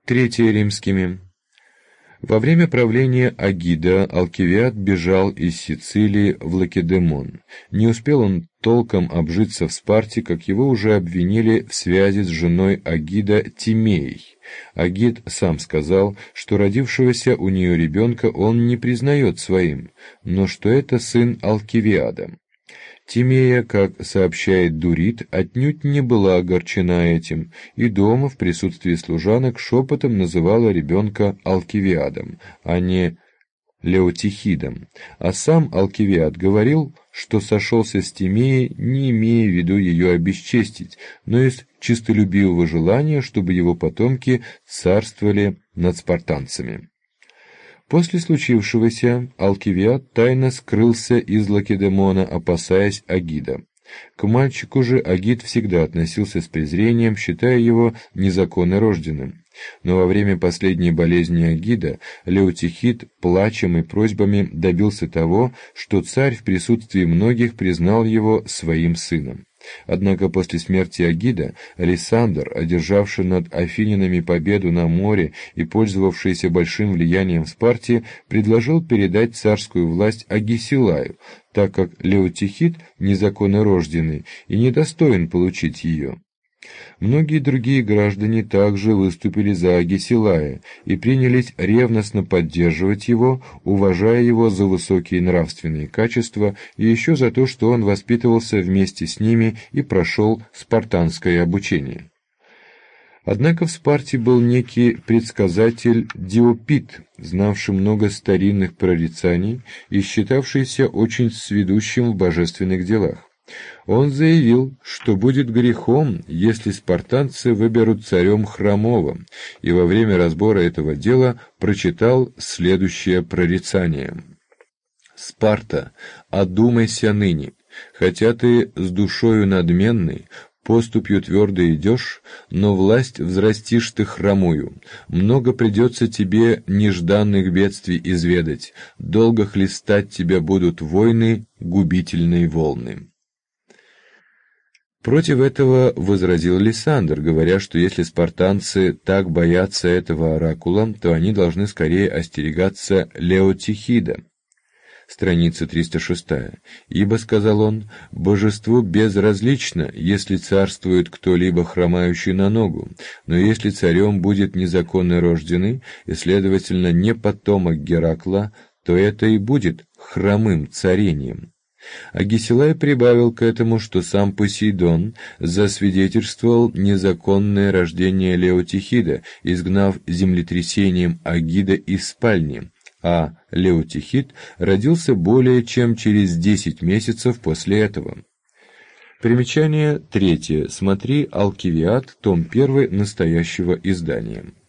Третье римскими. Во время правления Агида Алкивиад бежал из Сицилии в Лакедемон. Не успел он толком обжиться в Спарте, как его уже обвинили в связи с женой Агида Тимеей. Агид сам сказал, что родившегося у нее ребенка он не признает своим, но что это сын Алкивиада. Тимея, как сообщает Дурит, отнюдь не была огорчена этим, и дома в присутствии служанок шепотом называла ребенка Алкивиадом, а не Леотихидом, а сам Алкивиад говорил, что сошелся с Тимеей, не имея в виду ее обесчестить, но из чистолюбивого желания, чтобы его потомки царствовали над спартанцами. После случившегося Алкивиад тайно скрылся из Лакедемона, опасаясь Агида. К мальчику же Агид всегда относился с презрением, считая его незаконно рожденным. Но во время последней болезни Агида Леотихид плачем и просьбами добился того, что царь в присутствии многих признал его своим сыном. Однако после смерти Агида Александр, одержавший над афинянами победу на море и пользовавшийся большим влиянием в Спарте, предложил передать царскую власть Агисилаю, так как Леотихид незаконно рожденный и недостоин получить ее. Многие другие граждане также выступили за Агисилая и принялись ревностно поддерживать его, уважая его за высокие нравственные качества и еще за то, что он воспитывался вместе с ними и прошел спартанское обучение. Однако в Спарте был некий предсказатель Диопит, знавший много старинных прорицаний и считавшийся очень сведущим в божественных делах. Он заявил, что будет грехом, если спартанцы выберут царем хромого, и во время разбора этого дела прочитал следующее прорицание. «Спарта, одумайся ныне, хотя ты с душою надменной, поступью твердо идешь, но власть взрастишь ты хромую. Много придется тебе нежданных бедствий изведать, долго хлестать тебя будут войны, губительные волны». Против этого возразил Лисандр, говоря, что если спартанцы так боятся этого оракула, то они должны скорее остерегаться Леотихида. Страница 306. «Ибо, — сказал он, — божеству безразлично, если царствует кто-либо хромающий на ногу, но если царем будет незаконно рожденный, и, следовательно, не потомок Геракла, то это и будет хромым царением». Агисилай прибавил к этому, что сам Посейдон засвидетельствовал незаконное рождение Леотихида, изгнав землетрясением Агида из спальни, а Леотихид родился более чем через 10 месяцев после этого. Примечание 3. Смотри Алкивиад, том 1 настоящего издания.